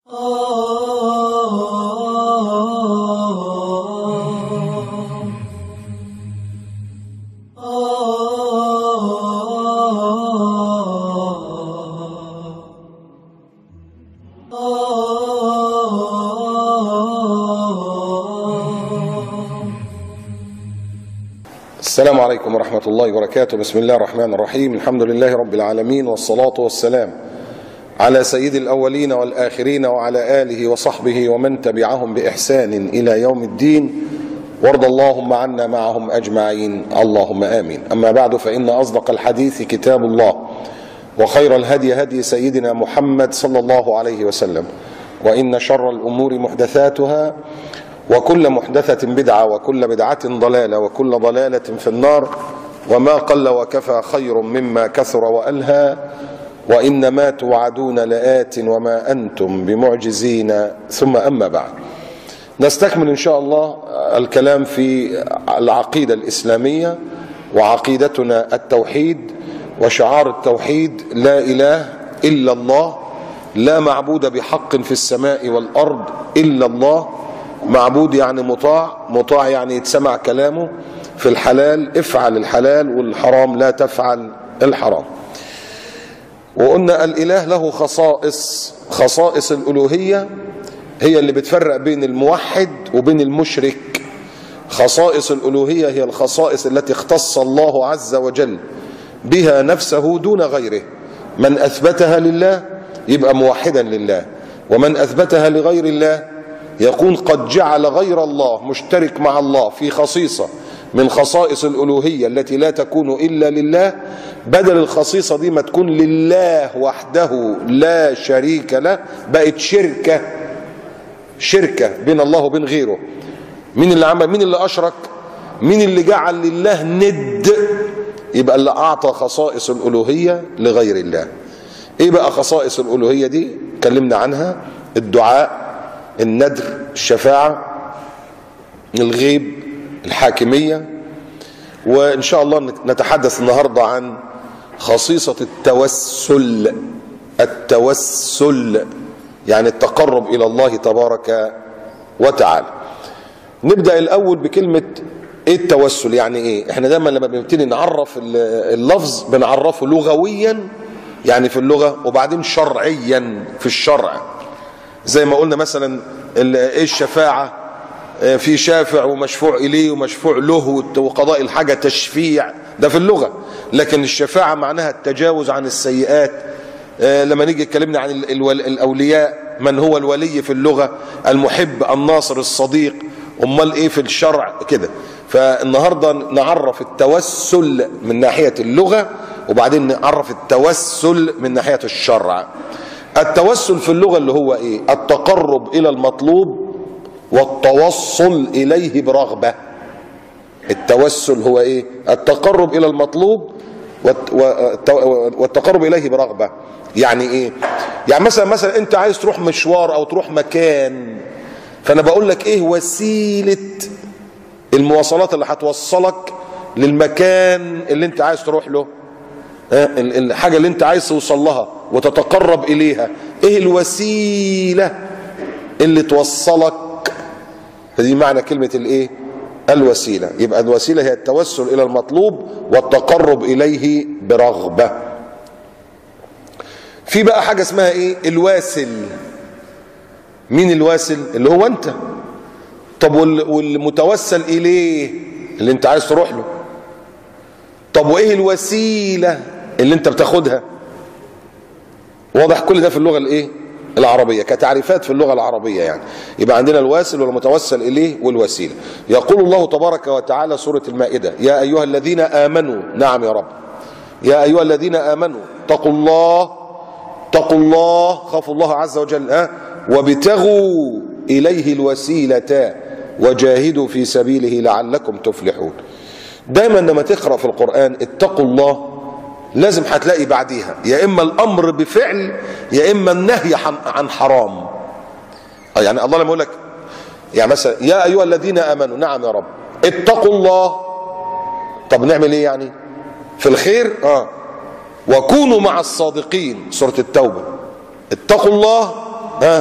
السلام عليكم ورحمة الله وبركاته. بسم الله الرحمن الرحيم. الحمد لله رب العالمين، والصلاة والسلام على سيد الأولين والآخرين وعلى آله وصحبه ومن تبعهم بإحسان إلى يوم الدين، وارض اللهم عنا معهم أجمعين، اللهم آمين. أما بعد، فإن أصدق الحديث كتاب الله، وخير الهدي هدي سيدنا محمد صلى الله عليه وسلم، وإن شر الأمور محدثاتها، وكل محدثة بدعة، وكل بدعة ضلالة، وكل ضلالة في النار. وما قل وكفى خير مما كثر وألهى، وإنما توعدون لآت وما أنتم بمعجزين. ثم أما بعد، نستكمل إن شاء الله الكلام في العقيدة الإسلامية، وعقيدتنا التوحيد، وشعار التوحيد لا إله إلا الله، لا معبود بحق في السماء والأرض إلا الله. معبود يعني مطاع، مطاع يعني يتسمع كلامه. في الحلال افعل الحلال، والحرام لا تفعل الحرام. وقلنا الإله له خصائص الألوهية هي اللي بتفرق بين الموحد وبين المشرك. خصائص الألوهية هي الخصائص التي اختص الله عز وجل بها نفسه دون غيره. من أثبتها لله يبقى موحدا لله، ومن أثبتها لغير الله يكون قد جعل غير الله مشترك مع الله في خصيصة من خصائص الألوهية التي لا تكون إلا لله. بدل الخصيصة دي ما تكون لله وحده لا شريك له، بقت شركة بين الله وبين غيره. مين اللي عمل؟ مين اللي أشرك؟ مين اللي جعل لله ند؟ يبقى اللي أعطى خصائص الألوهية لغير الله. إيه بقى خصائص الألوهية دي؟ اتكلمنا عنها: الدعاء، الندر، الشفاعة، الغيب، الحاكمية. وإن شاء الله نتحدث النهاردة عن خصيصة التوسل، يعني التقرب إلى الله تبارك وتعالى. نبدأ الأول بكلمة إيه التوسل، يعني إيه؟ إحنا دايما لما بنبتدي نعرف اللفظ بنعرفه لغويا يعني في اللغة، وبعدين شرعيا في الشرع. زي ما قلنا مثلا ايه الشفاعة؟ في شافع ومشفوع إليه ومشفوع له، وقضاء الحاجة تشفيع، ده في اللغة. لكن الشفاعة معناها التجاوز عن السيئات. لما نيجي اتكلمنا عن الأولياء، من هو الولي في اللغة؟ المحب، الناصر، الصديق. أمال إيه في الشرع كده؟ فالنهاردة نعرف التوسل من ناحية اللغة، وبعدين نعرف التوسل من ناحية الشرع. التوسل في اللغة اللي هو ايه؟ التقرب الى المطلوب والتوصل اليه برغبة. التوسل هو ايه؟ التقرب الى المطلوب والتقرب اليه برغبة. يعني ايه؟ يعني مثلا انت عايز تروح مشوار او تروح مكان، فانا بقول لك ايه وسيلة المواصلات اللي هتوصلك للمكان اللي انت عايز تروح له، الحاجة اللي انت عايز توصل لها وتتقرب اليها. ايه الوسيلة اللي توصلك؟ هذه معنى كلمة الايه؟ الوسيلة. يبقى الوسيلة هي التوسل الى المطلوب والتقرب اليه برغبة. في بقى حاجة اسمها ايه؟ الواسل. مين الواسل؟ اللي هو انت. طب والمتوسل اليه اللي انت عايز تروح له؟ طب وايه الوسيلة اللي انت بتاخدها؟ واضح كل ده في اللغة الايه؟ العربية، كتعريفات في اللغة العربية يعني. يبقى عندنا الواسل والمتوسل اليه والوسيلة. يقول الله تبارك وتعالى سورة المائدة: يا ايها الذين امنوا. نعم يا رب. يا ايها الذين امنوا اتقوا الله، خافوا الله عز وجل، وابتغوا اليه الوسيلة وجاهدوا في سبيله لعلكم تفلحون. دايما لما تقرأ في القرآن اتقوا الله لازم هتلاقي بعديها يا اما الامر بفعل يا اما النهي عن حرام. يعني الله لما يقول لك يعني مثلا يا ايها الذين امنوا، نعم يا رب، اتقوا الله، طب نعمل ايه يعني في الخير؟ وكونوا مع الصادقين، سورة التوبة. اتقوا الله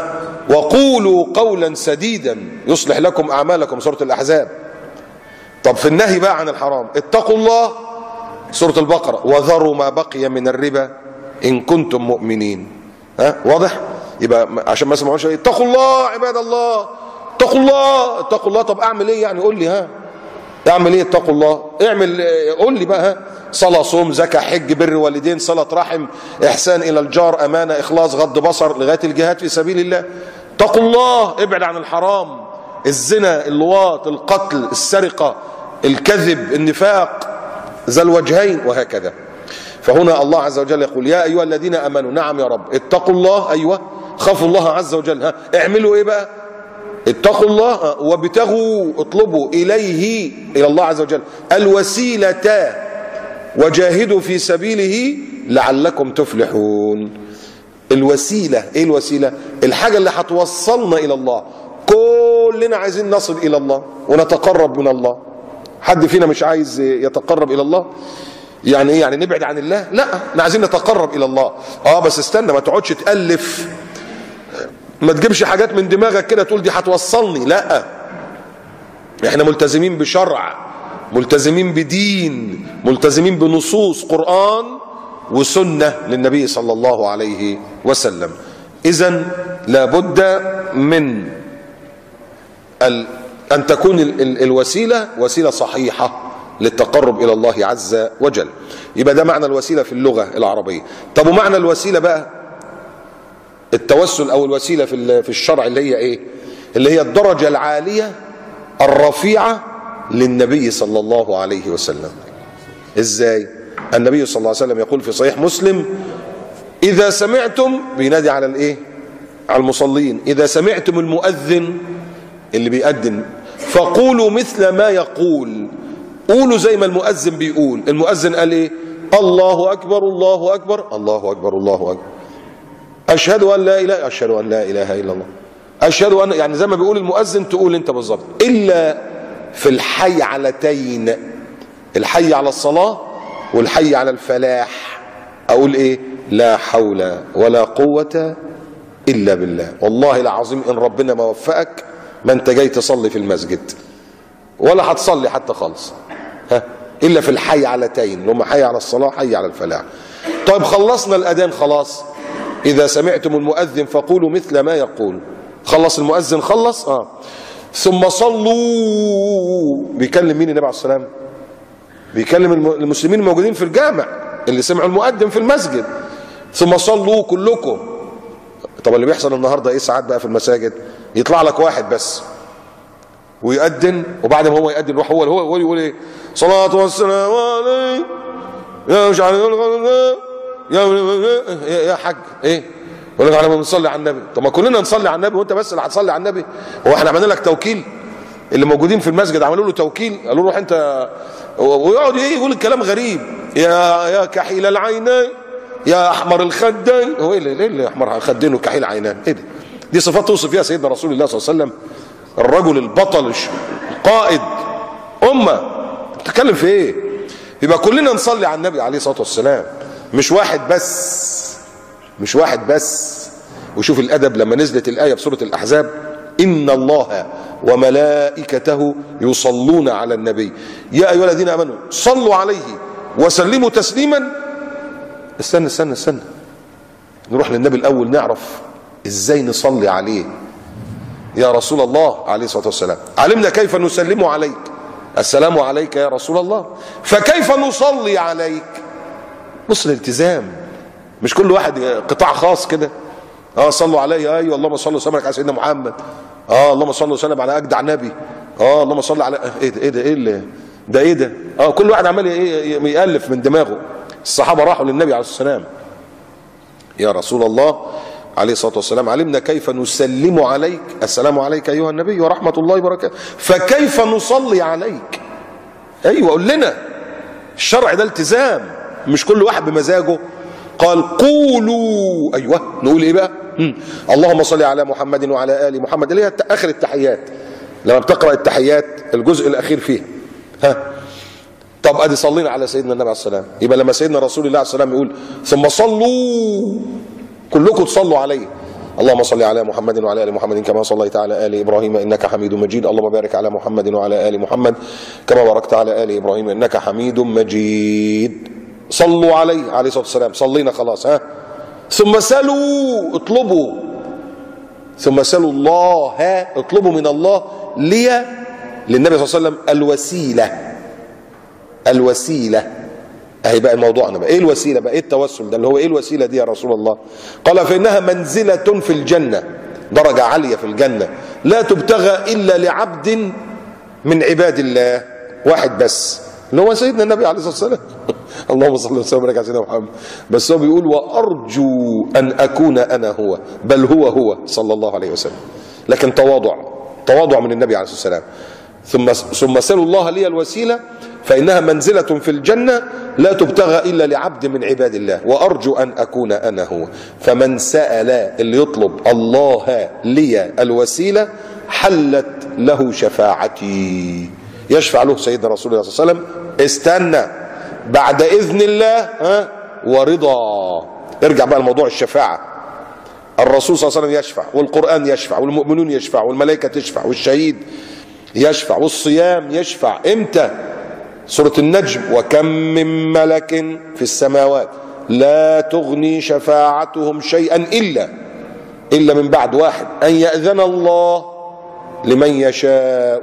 وقولوا قولا سديدا يصلح لكم أعمالكم، سورة الأحزاب. طب في النهي بقى عن الحرام، اتقوا الله، سورة البقرة، وذروا ما بقي من الربا إن كنتم مؤمنين. ها واضح؟ يبقى عشان ما اسمعوش اتقوا الله عباد الله، اتقوا الله اتقوا الله. طب اعمل ايه يعني؟ قول لي. ها اعمل ايه؟ اتقوا الله اعمل، قول لي بقى. ها صلاة، صوم، زكاة، حج، بر والدين، صلة رحم، احسان الى الجار، امانة، اخلاص، غض بصر، لغاية الجهاد في سبيل الله. اتقوا الله، ابعد عن الحرام، الزنا، اللواط، القتل، السرقة، الكذب، النفاق ذا الوجهين، وهكذا. فهنا الله عز وجل يقول يا ايها الذين امنوا، نعم يا رب، اتقوا الله، ايوه، خافوا الله عز وجل. ها اعملوا ايه بقى؟ اتقوا الله وابتغوا، اطلبوا اليه، الى الله عز وجل، الوسيلة وجاهدوا في سبيله لعلكم تفلحون. الوسيلة، ايه الوسيلة؟ الحاجة اللي هتوصلنا الى الله. كلنا عايزين نصل الى الله ونتقرب من الله. حد فينا مش عايز يتقرب الى الله؟ يعني ايه؟ يعني نبعد عن الله؟ لا، احنا عايزين نتقرب الى الله. بس استنى، ما تقعدش تألف، ما تجيبش حاجات من دماغك كده تقول دي هتوصلني. لا، احنا ملتزمين بشرع، ملتزمين بدين، ملتزمين بنصوص قرآن وسنة للنبي صلى الله عليه وسلم. اذن لابد من أن تكون الوسيلة وسيلة صحيحة للتقرب إلى الله عز وجل. يبقى ده معنى الوسيلة في اللغة العربية. طب ومعنى الوسيلة بقى، التوسل أو الوسيلة في الشرع اللي هي إيه؟ اللي هي الدرجة العالية الرفيعة للنبي صلى الله عليه وسلم. إزاي؟ النبي صلى الله عليه وسلم يقول في صحيح مسلم: إذا سمعتم، بينادي على الإيه؟ على المصلين، إذا سمعتم المؤذن اللي بيأذن فقولوا مثل ما يقول. قولوا زي ما المؤذن بيقول. المؤذن قال ايه؟ الله اكبر الله اكبر الله اكبر الله اكبر، اشهد ان لا اله، اشهد ان لا اله الا الله، اشهد ان، يعني زي ما بيقول المؤذن تقول انت بالظبط. الا في الحي علتين، الحي على الصلاة والحي على الفلاح، اقول ايه؟ لا حول ولا قوة الا بالله. والله العظيم ان ربنا ما وفقك ما انت جاي تصلي في المسجد ولا هتصلي حتى خالص. ها الا في الحي علتين، اللي هم حي على الصلاه حي على الفلاح. طيب خلصنا الاذان خلاص، اذا سمعتم المؤذن فقولوا مثل ما يقول. خلص المؤذن، خلص ثم صلوا. بيكلم مين النبي عليه الصلاه والسلام؟ بيكلم المسلمين الموجودين في الجامع اللي سمعوا المؤذن في المسجد. ثم صلوا كلكم. طب اللي بيحصل النهارده ايه ساعات بقى في المساجد؟ يطلع لك واحد بس ويؤذن، وبعد ما هو يؤذن يروح هو يقول ايه؟ صلاة والسلام عليك يا مش عارف يا حاج ايه؟ يقول لك احنا بنصلي على النبي. طب ما كلنا نصلي على النبي، وانت بس اللي هتصلي على النبي؟ هو احنا عملنا لك توكيل؟ اللي موجودين في المسجد عملوا له توكيل، قالوا له روح انت، ويقعد ايه يقول الكلام غريب، يا كحيل العينين يا احمر الخدين. هو ايه اللي احمر الخدين وكحيل عينان؟ ايه ده؟ دي صفات توصف فيها سيدنا رسول الله صلى الله عليه وسلم، الرجل البطل القائد امه. بتتكلم في ايه؟ يبقى كلنا نصلي على النبي عليه الصلاه والسلام، مش واحد بس، مش واحد بس. وشوف الادب لما نزلت الايه في سوره الاحزاب: ان الله وملائكته يصلون على النبي يا ايها الذين امنوا صلوا عليه وسلموا تسليما. استنى نروح للنبي الاول نعرف ازاي نصلي عليه. يا رسول الله عليه الصلاه والسلام، علمنا كيف نسلم عليك، السلام عليك يا رسول الله، فكيف نصلي عليك؟ بص الالتزام، مش كل واحد قطاع خاص كده. صلوا علي، ايوه اللهم صل وسلم على سيدنا محمد، اللهم صل وسلم على اجدع نبي، اللهم صل على ايه ده كل واحد عمال يالف من دماغه. الصحابه راحوا للنبي عليه الصلاه والسلام: يا رسول الله عليه الصلاه والسلام، علمنا كيف نسلم عليك، السلام عليك ايها النبي ورحمه الله وبركاته، فكيف نصلي عليك؟ ايوه قول لنا. الشرع ده التزام، مش كل واحد بمزاجه. قال قولوا، ايوه نقول ايه بقى؟ اللهم صل على محمد وعلى ال محمد، اللي هي اخر التحيات، لما بتقرا التحيات الجزء الاخير فيها. طب ادي صلينا على سيدنا النبي عليه السلام. يبقى لما سيدنا رسول الله عليه السلام يقول ثم صلوا كلكم تصلوا عليه، اللهم صل على محمد وعلى ال محمد كما صليت على ال ابراهيم انك حميد مجيد. اللهم بارك على محمد وعلى ال محمد كما باركت على ال ابراهيم انك حميد مجيد. صلوا عليه الصلاه والسلام. صلينا خلاص، ها؟ ثم سلوا، اطلبوا، ثم سلوا الله، اطلبوا من الله للنبي صلى الله عليه وسلم الوسيله. اهي بقى الموضوعنا بقى، ايه الوسيله بقى؟ ايه التوسل ده اللي هو ايه الوسيله دي يا رسول الله؟ قال فانها منزله في الجنه، درجه عاليه في الجنه، لا تبتغى الا لعبد من عباد الله، واحد بس اللي هو سيدنا النبي عليه الصلاه والسلام. اللهم صل وسلم وبارك على سيدنا محمد. بس هو بيقول وارجو ان اكون انا هو، بل هو صلى الله عليه وسلم. لكن تواضع من النبي عليه الصلاه والسلام. ثم سلوا الله لي الوسيله فإنها منزلة في الجنة لا تبتغى إلا لعبد من عباد الله، وأرجو أن أكون أنا هو. فمن سأل، اللي يطلب الله لي الوسيلة، حلت له شفاعتي، يشفع له سيدنا رسول الله صلى الله عليه وسلم. استنى، بعد إذن الله ورضا. ارجع بقى لموضوع الشفاعة. الرسول صلى الله عليه وسلم يشفع، والقرآن يشفع، والمؤمنون يشفع، والملائكة تشفع، والشهيد يشفع، والصيام يشفع. امتى؟ سورة النجم: وكم من ملك في السماوات لا تغني شفاعتهم شيئا إلا من بعد واحد أن يأذن الله لمن يشاء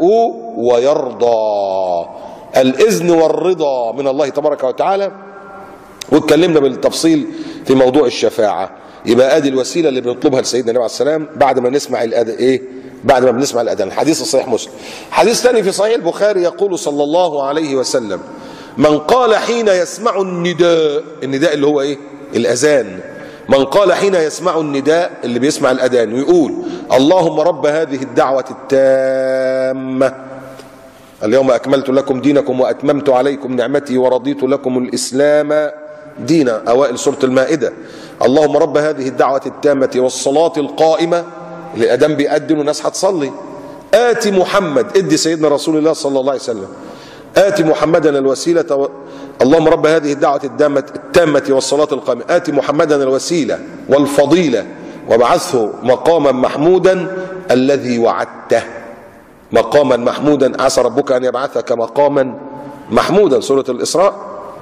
ويرضى. الإذن والرضا من الله تبارك وتعالى. واتكلمنا بالتفصيل في موضوع الشفاعة. يبقى ادي الوسيله اللي بنطلبها لسيدنا النبي عليه السلام بعد ما نسمع الاذان. بعد ما بنسمع الاذان. حديث صحيح مسلم. حديث ثاني في صحيح البخاري يقول صلى الله عليه وسلم: من قال حين يسمع النداء اللي هو الاذان. من قال حين يسمع النداء، اللي بيسمع الاذان، ويقول: اللهم رب هذه الدعوه التامه اليوم اكملت لكم دينكم واتممت عليكم نعمتي ورضيت لكم الاسلام دينا. اوائل سوره المائده. اللهم رب هذه الدعوه التامه والصلاه القائمه، الأذان بيأذن والناس هتصلي. آتي محمد، ادي سيدنا رسول الله صلى الله عليه وسلم، آتي محمدا الوسيلة اللهم رب هذه الدعوة التامة والصلاة القائمة، آتي محمدا الوسيلة والفضيلة وابعثه مقاما محمودا الذي وعدته. مقاما محمودا، عسى ربك أن يبعثك مقاما محمودا. سورة الإسراء.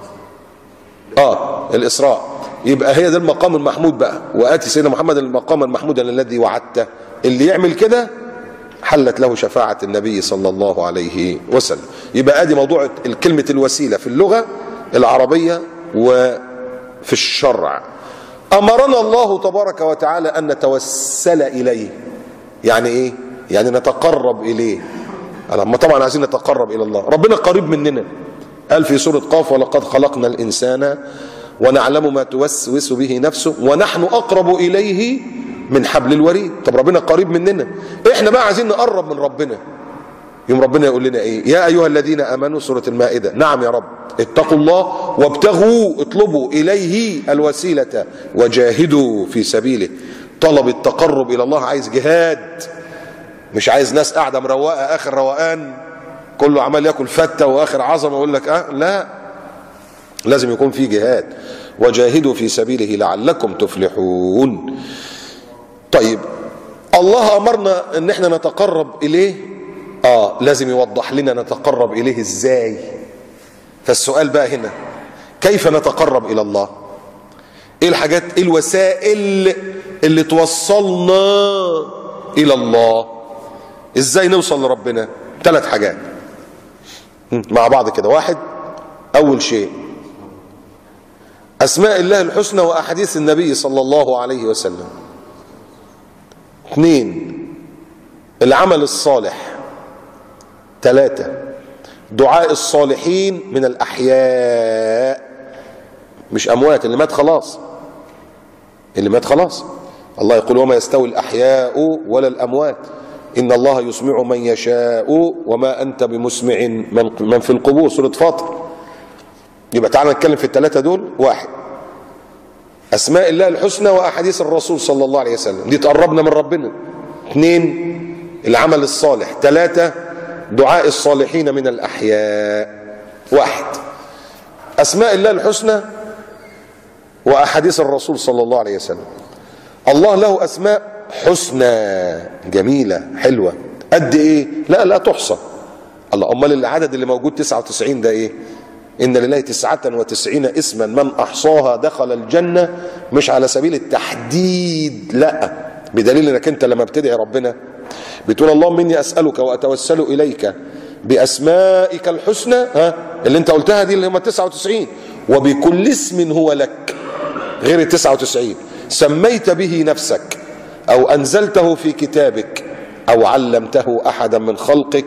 الإسراء. يبقى هي ده المقام المحمود بقى. وآتي سيدنا محمد المقام المحمود الذي وعدته. اللي يعمل كده حلت له شفاعة النبي صلى الله عليه وسلم. يبقى ادي موضوع كلمة الوسيلة في اللغة العربية وفي الشرع. أمرنا الله تبارك وتعالى أن نتوسل إليه. يعني إيه؟ يعني نتقرب إليه. أما طبعا عايزين نتقرب إلى الله. ربنا قريب مننا. قال في سورة قاف: ولقد خلقنا الإنسان ونعلم ما توسوس به نفسه ونحن أقرب إليه من حبل الوريد. طب ربنا قريب مننا، احنا بقى عايزين نقرب من ربنا. يوم ربنا يقول لنا ايه؟ يا ايها الذين امنوا، سورة المائدة. نعم يا رب. اتقوا الله وابتغوا، اطلبوا اليه الوسيلة وجاهدوا في سبيله. طلب التقرب الى الله عايز جهاد، مش عايز ناس قاعدة مروقة اخر روقان كله عمال ياكل فتة واخر عظمة يقول لك لا، لازم يكون في جهاد. وجاهدوا في سبيله لعلكم تفلحون. طيب الله امرنا ان احنا نتقرب اليه، لازم يوضح لنا نتقرب اليه ازاي. فالسؤال بقى هنا: كيف نتقرب الى الله؟ ايه الحاجات، ايه الوسائل اللي توصلنا الى الله؟ ازاي نوصل لربنا؟ 3 حاجات مع بعض كده. 1، اول شيء اسماء الله الحسنى واحاديث النبي صلى الله عليه وسلم. 2، العمل الصالح. 3، دعاء الصالحين من الأحياء، مش أموات. اللي مات خلاص، اللي مات خلاص. الله يقول: وما يستوي الأحياء ولا الأموات إن الله يسمع من يشاء وما أنت بمسمع من في القبور. سورة فاطر. يبقى تعالى نتكلم في ال3 دول. 1، أسماء الله الحسنى وأحاديث الرسول صلى الله عليه وسلم، دي تقربنا من ربنا. 2، العمل الصالح. 3، دعاء الصالحين من الأحياء. 1، أسماء الله الحسنى وأحاديث الرسول صلى الله عليه وسلم. الله له أسماء حسنى، جميلة حلوة. قد ايه؟ لا تحصى. الله، امال العدد اللي موجود 99 ده ايه؟ ان لله 99 اسما من احصاها دخل الجنة، مش على سبيل التحديد، لا، بدليل انك انت لما بتدعي ربنا بتقول اللهم اني اسألك واتوسل اليك باسمائك الحسنى، اللي انت قلتها دي اللي هم 99، وبكل اسم هو لك، غير ال 99، سميت به نفسك او انزلته في كتابك او علمته احدا من خلقك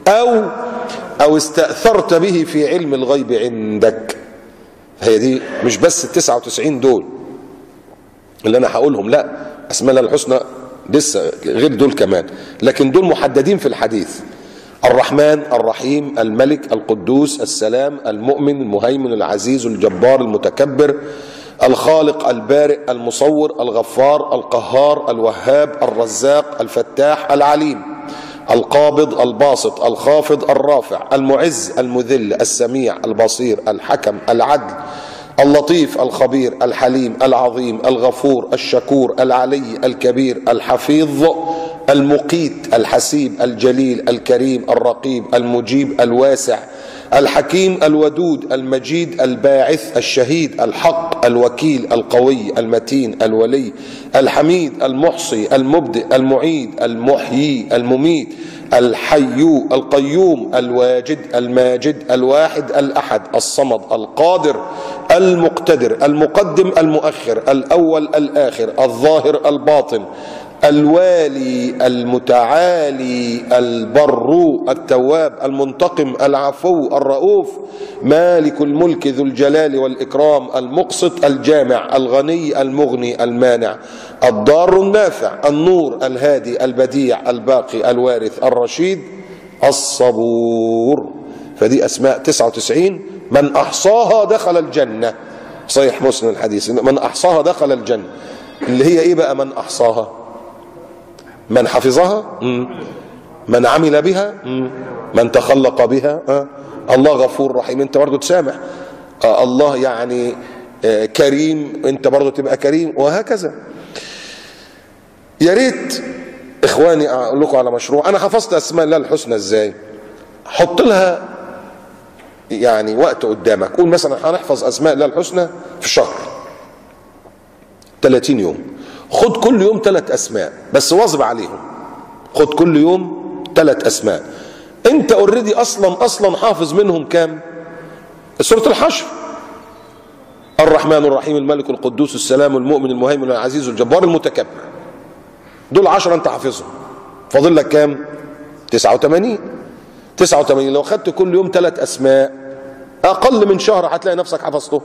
او استأثرت به في علم الغيب عندك. هي دي مش بس ال 99 دول اللي انا هقولهم، لا، اسماء الله الحسنى لسه غير دول كمان، لكن دول محددين في الحديث: الرحمن، الرحيم، الملك، القدوس، السلام، المؤمن، المهيمن، العزيز، الجبار، المتكبر، الخالق، البارئ، المصور، الغفار، القهار، الوهاب، الرزاق، الفتاح، العليم، القابض، الباسط، الخافض، الرافع، المعز، المذل، السميع، البصير، الحكم، العدل، اللطيف، الخبير، الحليم، العظيم، الغفور، الشكور، العلي، الكبير، الحفيظ، المقيت، الحسيب، الجليل، الكريم، الرقيب، المجيب، الواسع، الحكيم، الودود، المجيد، الباعث، الشهيد، الحق، الوكيل، القوي، المتين، الولي، الحميد، المحصي، المبدئ، المعيد، المحيي، المميت، الحي، القيوم، الواجد، الماجد، الواحد، الأحد، الصمد، القادر، المقتدر، المقدم، المؤخر، الأول، الآخر، الظاهر، الباطن، الوالي، المتعالي، البر، التواب، المنتقم، العفو، الرؤوف، مالك الملك ذو الجلال والإكرام، المقسط، الجامع، الغني، المغني، المانع، الضار النافع، النور، الهادي، البديع، الباقي، الوارث، الرشيد، الصبور. فدي أسماء 99 من أحصاها دخل الجنة. صحيح مسلم الحديث، من أحصاها دخل الجنة. اللي هي إيه بقى من أحصاها؟ من حفظها، من عمل بها، من تخلق بها. الله غفور رحيم، انت برضو تسامح. الله يعني كريم، انت برضو تبقى كريم، وهكذا. يا ريت اخواني اقول لكم على مشروع. انا حفظت اسماء الله الحسنى ازاي؟ حط لها يعني وقت قدامك، قول مثلا هنحفظ اسماء الله الحسنى في شهر 30 يوم. خد كل يوم 3 اسماء بس، واظب عليهم. خد كل يوم 3 اسماء. انت اوريدي اصلا حافظ منهم كام؟ سورة الحشر: الرحمن الرحيم، الملك القدوس السلام المؤمن المهيمن العزيز الجبار المتكبر. دول 10 انت حافظهم، فاضل لك كام؟ 89. 89 لو خدت كل يوم 3 اسماء، اقل من شهر هتلاقي نفسك حفظته.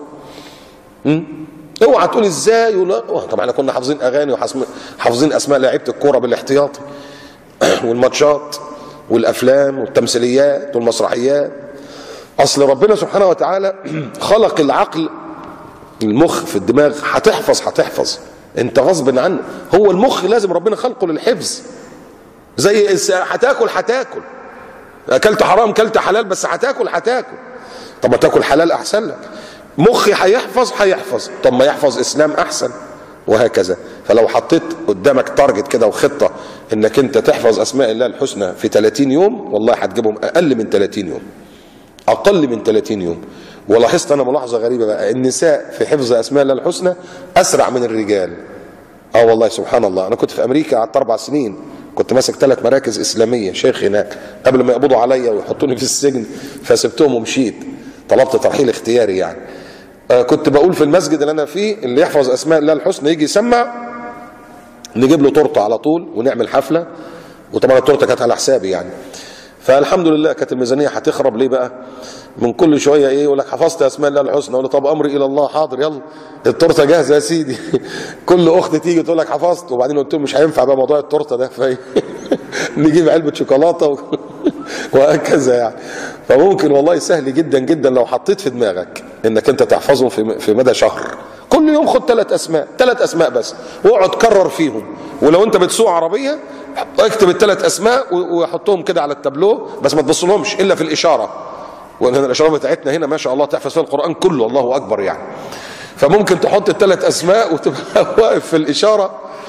اوعى تقول ازاي طبعا احنا كنا حافظين اغاني وحافظين اسماء لعيبه الكوره بالاحتياطي والماتشات والافلام والتمثيليات والمسرحيات. اصل ربنا سبحانه وتعالى خلق العقل، المخ في الدماغ، هتحفظ انت غصب عنه. هو المخ لازم ربنا خلقه للحفظ. زي هتاكل اكلت حرام كلت حلال، بس هتاكل. طب ما تاكل حلال احسن لك. مخي هيحفظ، طب ما يحفظ اسلام احسن، وهكذا. فلو حطيت قدامك تارجت كده وخطه انك انت تحفظ اسماء الله الحسنى في 30 يوم، والله هتجيبهم اقل من 30 يوم، اقل من 30 يوم. ولاحظت انا ملاحظه غريبه بقى، النساء في حفظ اسماء الله الحسنى اسرع من الرجال. والله سبحان الله. انا كنت في امريكا، قعدت 4 سنين، كنت ماسك 3 مراكز اسلاميه شيخ هناك، قبل ما يقبضوا عليا ويحطوني في السجن فسبتهم ومشيت، طلبت ترحيل اختياري يعني. كنت بقول في المسجد اللي انا فيه، اللي يحفظ اسماء الله الحسنى يجي يسمع، نجيب له تورته على طول ونعمل حفله، وطبعا التورته كانت على حسابي يعني. فالحمد لله كانت الميزانيه هتخرب. ليه بقى؟ من كل شويه يقول لك حفظت اسماء الله الحسنى، اقول له طب امري الى الله، حاضر يلا التورته جاهزه يا سيدي. كل اخت تيجي تقول لك حفظت، وبعدين قلت له مش هينفع بقى موضوع التورته ده، نجيب علبه شوكولاته وهكذا يعني. فممكن والله سهل جدا جدا لو حطيت في دماغك انك انت تحفظهم في مدى شهر. كل يوم خد 3 اسماء بس، واقعد كرر فيهم. ولو انت بتسوق عربيه اكتب ال3 اسماء وحطهم كده على التابلو، بس ما تبصلهمش الا في الاشاره، وان الاشاره بتاعتنا هنا ما شاء الله تحفظ فيها القران كله، الله اكبر يعني. فممكن تحط ال3 اسماء وتبقى واقف في الاشاره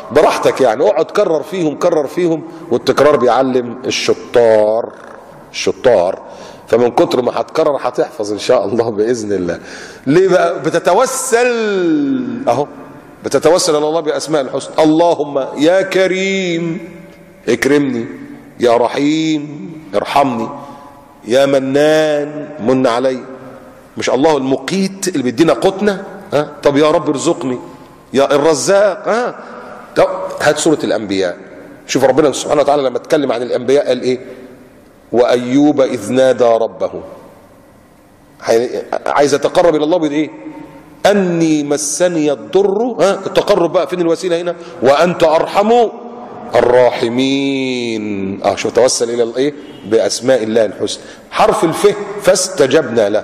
براحتك يعني، اقعد كرر فيهم كرر فيهم، والتكرار بيعلم الشطار. الشطار فمن كتر ما هتكرر هتحفظ ان شاء الله باذن الله. ليه بقى؟ بتتوسل اهو، بتتوسل الى الله باسماء الحسنى. اللهم يا كريم اكرمني، يا رحيم ارحمني، يا منان من علي. مش الله المقيت اللي بيدينا قوتنا؟ طب يا رب ارزقني، يا الرزاق. طب هات سورة الانبياء، شوف ربنا سبحانه وتعالى لما اتكلم عن الانبياء قال ايه؟ وايوب اذ نادى ربه. عايز يتقرب الى الله بايه؟ اني مسني الضر. التقرب بقى فين الوسيله هنا؟ وانت ارحم الراحمين. شوف توسل الى الايه؟ باسماء الله الحسنى. حرف الف فاستجبنا له،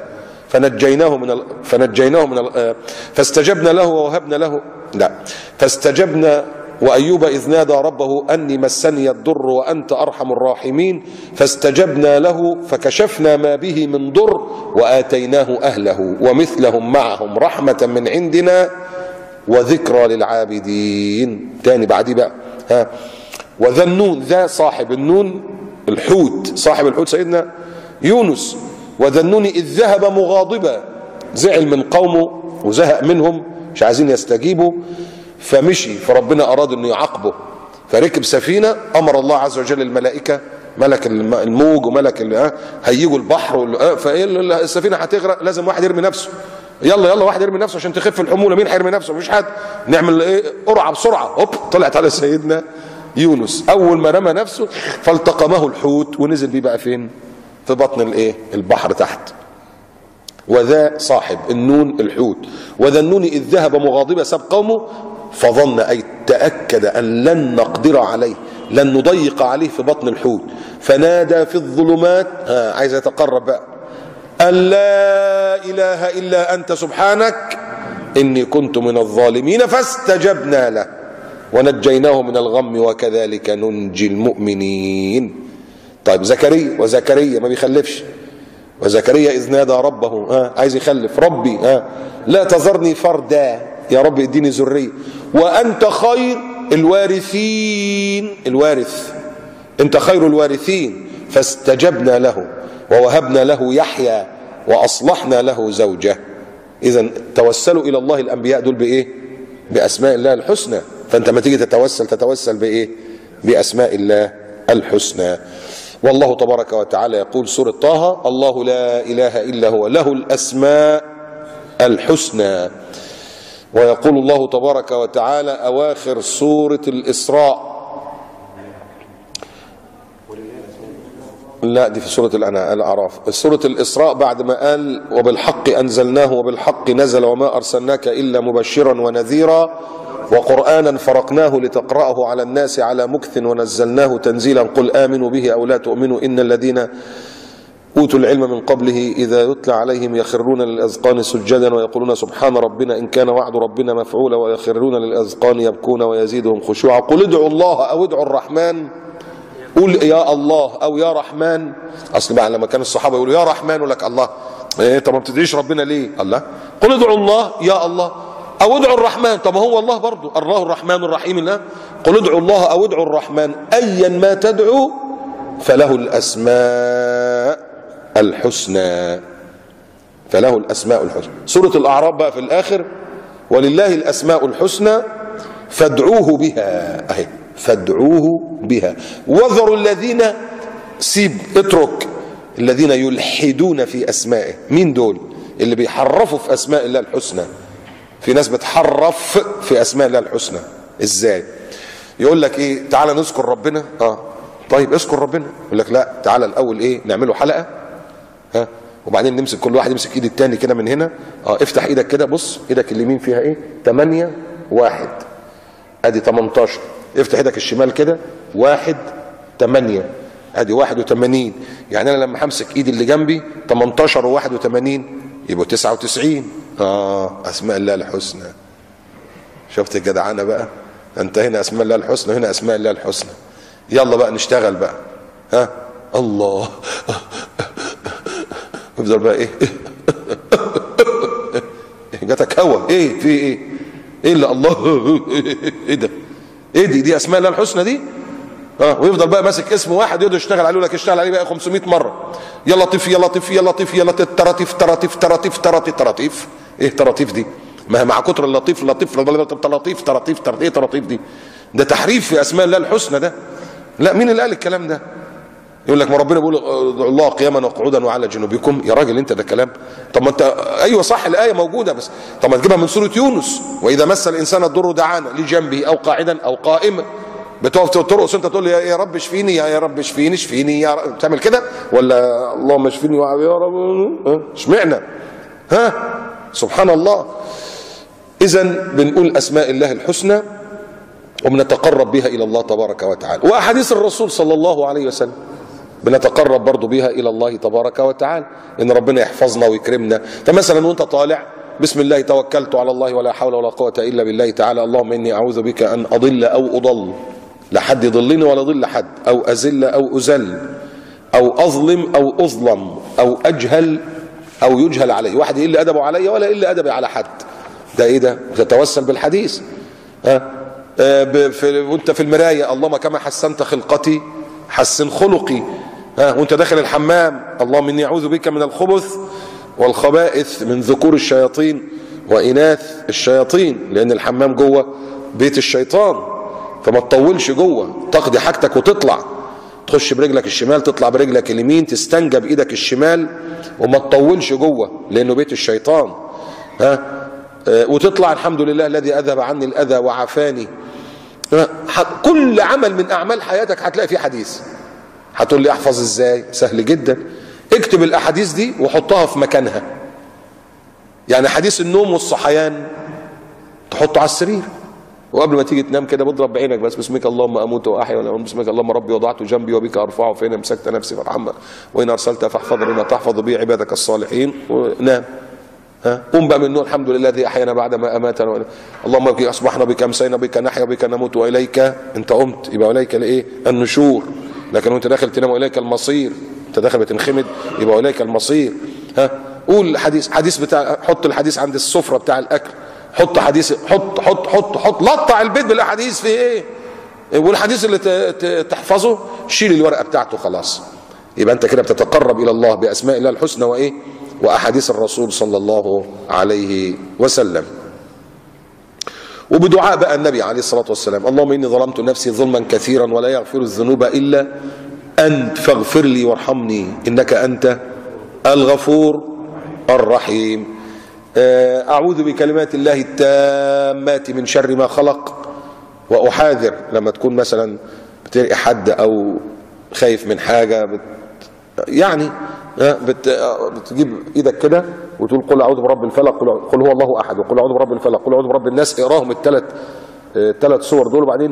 فاستجبنا له ووهبنا له، لا فاستجبنا. وايوب اذ نادى ربه اني مسني الضر وانت ارحم الراحمين، فاستجبنا له فكشفنا ما به من ضر واتيناه اهله ومثلهم معهم رحمه من عندنا وذكرى للعابدين. تاني بعديه بقى وذا النون، ذا صاحب النون الحوت، صاحب الحوت سيدنا يونس. وذا النون اذ ذهب مغاضبا، زعل من قومه وزهق منهم مش عايزين يستجيبوا فمشي، فربنا اراد انه يعاقبه فركب سفينه. امر الله عز وجل الملائكه، ملك الموج وملك هيجوا البحر، فالسفينه هتغرق لازم واحد يرمي نفسه. يلا واحد يرمي نفسه عشان تخف الحموله. مين هيرمي نفسه؟ مفيش حد. نعمل ايه؟ قرعه بسرعه. هوب طلعت على سيدنا يونس. اول ما رمى نفسه فالتقمه الحوت ونزل بيه بقى فين؟ في بطن الايه؟ البحر تحت. وذا صاحب النون الحوت. وذا النون اذ ذهب مغاضبا ساب قومه فظن، اي تاكد ان لن نقدر عليه، لن نضيق عليه في بطن الحوت، فنادى في الظلمات. عايز يتقرب بقى، ان لا اله الا انت سبحانك اني كنت من الظالمين، فاستجبنا له ونجيناه من الغم وكذلك ننجي المؤمنين. طيب زكريا، وزكريا ما بيخلفش. وزكريا اذ نادى ربه، عايز يخلف، ربي لا تذرني فردا، يا رب اديني ذريه، وانت خير الوارثين. الوارث انت خير الوارثين. فاستجبنا له ووهبنا له يحيى واصلحنا له زوجه. اذا توسلوا الى الله الانبياء دول بايه؟ باسماء الله الحسنى. فانت ما تيجي تتوسل بايه؟ باسماء الله الحسنى. والله تبارك وتعالى يقول سورة طه: الله لا اله الا هو له الاسماء الحسنى. ويقول الله تبارك وتعالى اواخر سورة الاسراء، لا دي في سورة الاعراف. سورة الاسراء بعد ما قال وبالحق انزلناه وبالحق نزل وما ارسلناك الا مبشرا ونذيرا وقرآنا فرقناه لتقرأه على الناس على مكث ونزلناه تنزيلا قل آمنوا به أو لا تؤمنوا إن الذين أوتوا العلم من قبله إذا يتلى عليهم يخرون للأذقان سجدا ويقولون سبحان ربنا إن كان وعد ربنا مفعولا ويخرون للأذقان يبكون ويزيدهم خشوعا. قل ادعوا الله أو ادعوا الرحمن، قل يا الله أو يا رحمن. أصل بقى لما كان الصحابة يقولوا يا رحمن يقول لك الله إيه؟ طب ما بتدعيش ربنا ليه؟ الله قل ادعوا الله يا الله او ادعوا الرحمن. طب هو الله برضو الله الرحمن الرحيم. الله قل ادعوا الله او ادعوا الرحمن ايا ما تدعو فله الاسماء الحسنى. فله الاسماء الحسنى. سورة الاعراف بقى في الاخر ولله الاسماء الحسنى فادعوه بها. اهي فادعوه بها وذروا الذين، سيب اترك الذين يلحدون في اسمائه. مين دول؟ اللي بيحرفوا في اسماء الله الحسنى. في ناس بتحرف في اسماء الله الحسنى. ازاي؟ يقول لك ايه؟ تعالى نذكر ربنا. طيب اذكر ربنا. يقول لك لا تعالى الاول ايه؟ نعمله حلقه وبعدين نمسك كل واحد يمسك ايد التاني كده من هنا. افتح ايدك كده، بص ايدك اليمين فيها ايه؟ 8 1 ادي 18. افتح ايدك الشمال كده 1 8 ادي 81. يعني انا لما همسك ايدي اللي جنبي 18 و81 يبقوا 99. اسماء الله الحسنى. شفت الجدعانه بقى؟ انت هنا اسماء الله الحسنى وهنا اسماء الله الحسنى. يلا بقى نشتغل بقى. الله افضل بقى ايه جاتك هوا ايه في ايه اللي الله ايه ده ايه دي اسماء الله الحسنى دي؟ ويفضل بقى ماسك اسم واحد يقعد يشتغل عليه، لك اشتغل عليه بقى 500 مره. يا لطيف يا لطيف يا لطيف يا لطيف، تراتيف تراتيف تراتيف تراتيف تراتيف. ايه تراتيف دي؟ ما مع كتر اللطيف لطيف لطيف تراتيف تراتيف. ايه تراتيف دي؟ ده تحريف في اسماء الله الحسنى ده. لا، مين اللي قال الكلام ده؟ يقول لك ما ربنا بيقول الله قياما وقعودا وعلى جنوبكم. يا راجل انت ده كلام. طب ما انت ايوه صح الايه موجوده، بس طب ما تجيبها من سوره يونس، واذا مس الانسان الضر دعانا لجنبه او قاعدا او قائما. بتقف ترقص انت تقول يا رب اشفيني يا رب اشفيني اشفيني يا رب، تعمل كده ولا اللهم اشفيني يا رب؟ اشمعنى؟ سبحان الله. اذا بنقول اسماء الله الحسنى وبنتقرب بها الى الله تبارك وتعالى، واحاديث الرسول صلى الله عليه وسلم بنتقرب برضو بها الى الله تبارك وتعالى، ان ربنا يحفظنا ويكرمنا. فمثلا وانت طالع بسم الله توكلت على الله ولا حول ولا قوة الا بالله تعالى، اللهم اني اعوذ بك ان اضل او اضل، لا حد يضلني ولا اضل حد، او ازل او ازل، او اظلم او اظلم، او اجهل او يجهل علي، واحد يقل ادبه علي ولا يقل ادبي على حد. ده ايه ده؟ تتوسل بالحديث. وانت في المرايه اللهم كما حسنت خلقتي حسن خلقي. وانت داخل الحمام اللهم اني اعوذ بك من الخبث والخبائث، من ذكور الشياطين واناث الشياطين، لان الحمام جوه بيت الشيطان، فما تطولش جوه، تقضي حاجتك وتطلع، تخش برجلك الشمال تطلع برجلك اليمين، تستنجى بايدك الشمال، وما تطولش جوه لانه بيت الشيطان. وتطلع الحمد لله الذي اذهب عني الاذى وعافاني. كل عمل من اعمال حياتك هتلاقي فيه حديث. هتقول لي احفظ ازاي؟ سهل جدا، اكتب الاحاديث دي وحطها في مكانها. يعني حديث النوم والصحيان تحطه على السرير، وقبل ما تيجي تنام كده بضرب بعينك بس باسمك اللهم اموت واحيا ولا باسمك اللهم ربي وضعت جنبي وبك ارفعه، فين امسكت نفسي فارحمها وان ارسلت فاحفظ بما تحفظ به عبادك الصالحين، ونام. قم بقى من النوم الحمد لله الذي احيانا بعد ما اماتنا، اللهم بك اصبحنا بك امسينا بك نحيا بك نموت واليك. انت قمت يبقى اليك الايه؟ النشور. لكن وانت داخل تنام واليك المصير، انت داخل بتنخمد يبقى واليك المصير. قول حديث بتاع، حط الحديث عند السفره بتاع الاكل، حط حديث، حط حط حط حط، لطع البيت بالاحاديث في ايه؟ والحديث اللي تحفظه شيل الورقه بتاعته خلاص. يبقى انت كده بتتقرب الى الله باسماء الله الحسنى وايه؟ واحاديث الرسول صلى الله عليه وسلم. وبدعاء بقى النبي عليه الصلاه والسلام، اللهم اني ظلمت نفسي ظلما كثيرا ولا يغفر الذنوب الا انت فاغفر لي وارحمني انك انت الغفور الرحيم. اعوذ بكلمات الله التامات من شر ما خلق، واحاذر لما تكون مثلا بترقي حد او خايف من حاجه يعني بتجيب ايدك كده وتقول قل اعوذ برب الفلق، قل هو الله احد، وقل اعوذ برب الفلق، قل اعوذ برب الناس. اقراهم الثلاث صور دول، وبعدين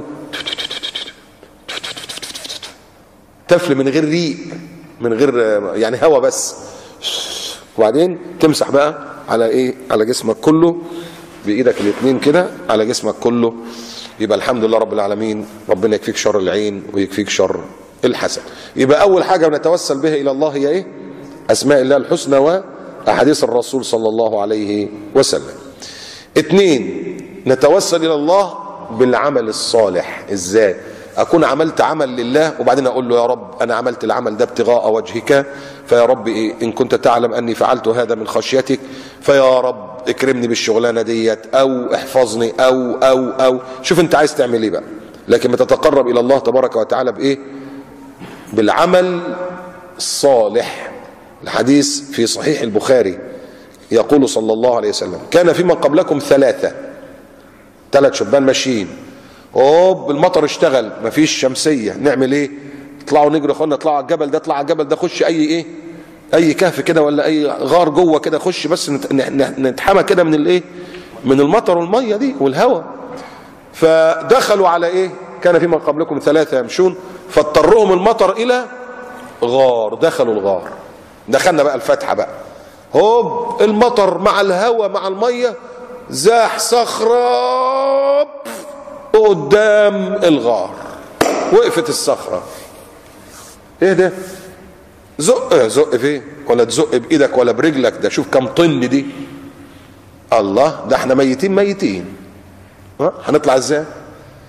تفل من غير ريق، من غير يعني هوا بس، وبعدين تمسح بقى على ايه؟ على جسمك كله بايدك الاثنين كده على جسمك كله. يبقى الحمد لله رب العالمين، ربنا يكفيك شر العين ويكفيك شر الحسد. يبقى اول حاجه بنتوسل بها الى الله هي ايه؟ اسماء الله الحسنى واحاديث الرسول صلى الله عليه وسلم. 2 نتوسل الى الله بالعمل الصالح. ازاي؟ اكون عملت عمل لله وبعدين اقول له يا رب انا عملت العمل ده ابتغاء وجهك، فيا رب إيه؟ ان كنت تعلم اني فعلت هذا من خشيتك، فيا رب اكرمني بالشغلانه ديت، او احفظني، او شوف انت عايز تعمل ايه بقى. لكن بتتقرب الى الله تبارك وتعالى بايه؟ بالعمل الصالح. الحديث في صحيح البخاري يقول صلى الله عليه وسلم كان فيما قبلكم 3 شبان ماشيين، المطر اشتغل مفيش شمسيه، نعمل ايه؟ اطلعوا نجري اخوانا، اطلعوا على الجبل ده، اطلعوا على الجبل ده، خش اي كهف كده ولا اي غار جوه كده، خش بس نتحمى كده من الايه؟ من المطر والميه دي والهواء. فدخلوا على ايه؟ كان فيما قبلكم 3 يمشون فاضطرهم المطر الى غار، دخلوا الغار. دخلنا بقى الفتحه بقى، المطر مع الهواء مع الميه زاح صخره قدام الغار، وقفت الصخره. ايه ده؟ زق فين؟ ولا تزق بايدك ولا برجلك، ده شوف كم طن دي. الله، ده احنا ميتين هنطلع ازاي؟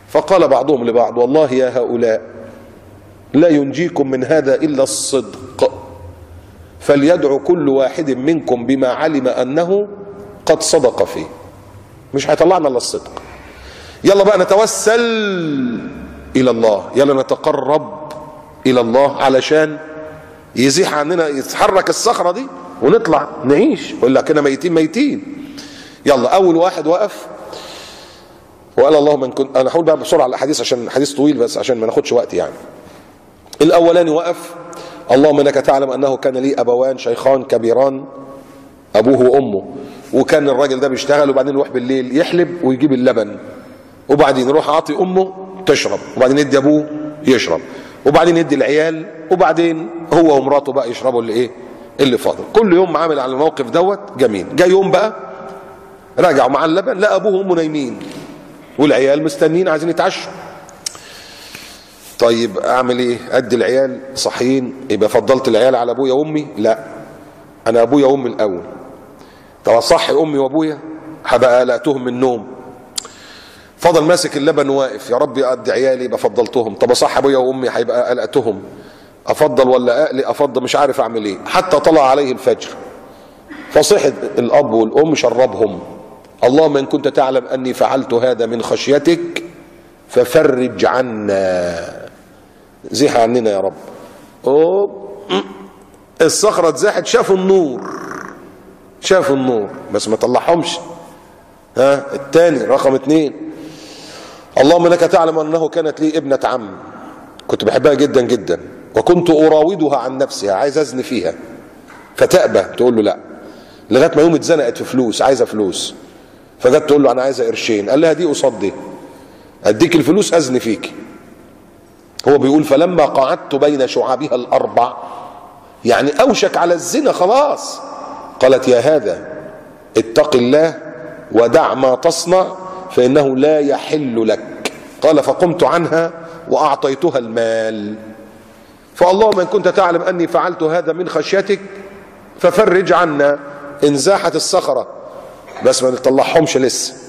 فقال بعضهم لبعض: والله يا هؤلاء لا ينجيكم من هذا إلا الصدق، فليدعو كل واحد منكم بما علم أنه قد صدق فيه. مش هيطلعنا إلا الصدق. يلا بقى نتوسل إلى الله، يلا نتقرب إلى الله علشان يزيح عننا، يتحرك الصخرة دي ونطلع نعيش، ولا كنا ميتين ميتين. يلا أول واحد وقف وقال: اللهم إن كنت، أنا هقول بقى بسرعة على الحديث عشان الحديث طويل بس عشان ما ناخدش وقت يعني. الأولاني وقف: اللهم إنك تعلم أنه كان لي أبوان شيخان كبيران، أبوه وأمه، وكان الراجل ده بيشتغل وبعدين يروح بالليل يحلب ويجيب اللبن، وبعدين يروح أعطي أمه تشرب، وبعدين يدي أبوه يشرب، وبعدين يدي العيال، وبعدين هو ومراته بقى يشربوا اللي إيه اللي فاضل. كل يوم عامل على الموقف دوت جميل. جاي يوم بقى راجعوا مع اللبن، لا أبوه وأمه نايمين والعيال مستنين عايزين يتعشوا. طيب اعمل ايه؟ ادي العيال صحيين، يبقى فضلت العيال على ابويا وامي؟ لا، انا ابويا وامي الاول. طب اصحي امي وابويا؟ هبقى قلقتهم من النوم. فضل ماسك اللبن واقف: يا رب ادي عيالي يبقى فضلتهم. طب اصحي ابويا وامي هيبقى قلقتهم، افضل ولا اقلق؟ افضل، مش عارف اعمل ايه. حتى طلع عليه الفجر، فصحت الاب والام شربهم: اللهم ان كنت تعلم اني فعلت هذا من خشيتك ففرج عنا، زيح عننا يا رب. الصخرة اتزاحت، شافوا النور، شافوا النور بس ما طلعهمش. التاني رقم 2: اللهم انك تعلم انه كانت لي ابنة عم كنت بحبها جدا جدا، وكنت اراودها عن نفسها، عايز ازني فيها فتأبى، تقول له لا، لغايه ما يوم اتزنقت في فلوس، عايزه فلوس، فجت تقول له انا عايزه قرشين، قال لها دي قصاد دي، اديك الفلوس ازني فيك. هو بيقول: فلما قعدت بين شعابها الاربع، يعني اوشك على الزنا خلاص، قالت: يا هذا اتق الله ودع ما تصنع فانه لا يحل لك. قال: فقمت عنها واعطيتها المال. فاللهم ان كنت تعلم اني فعلت هذا من خشيتك ففرج عنا. انزاحت الصخرة بس ما نطلعهمش لسه.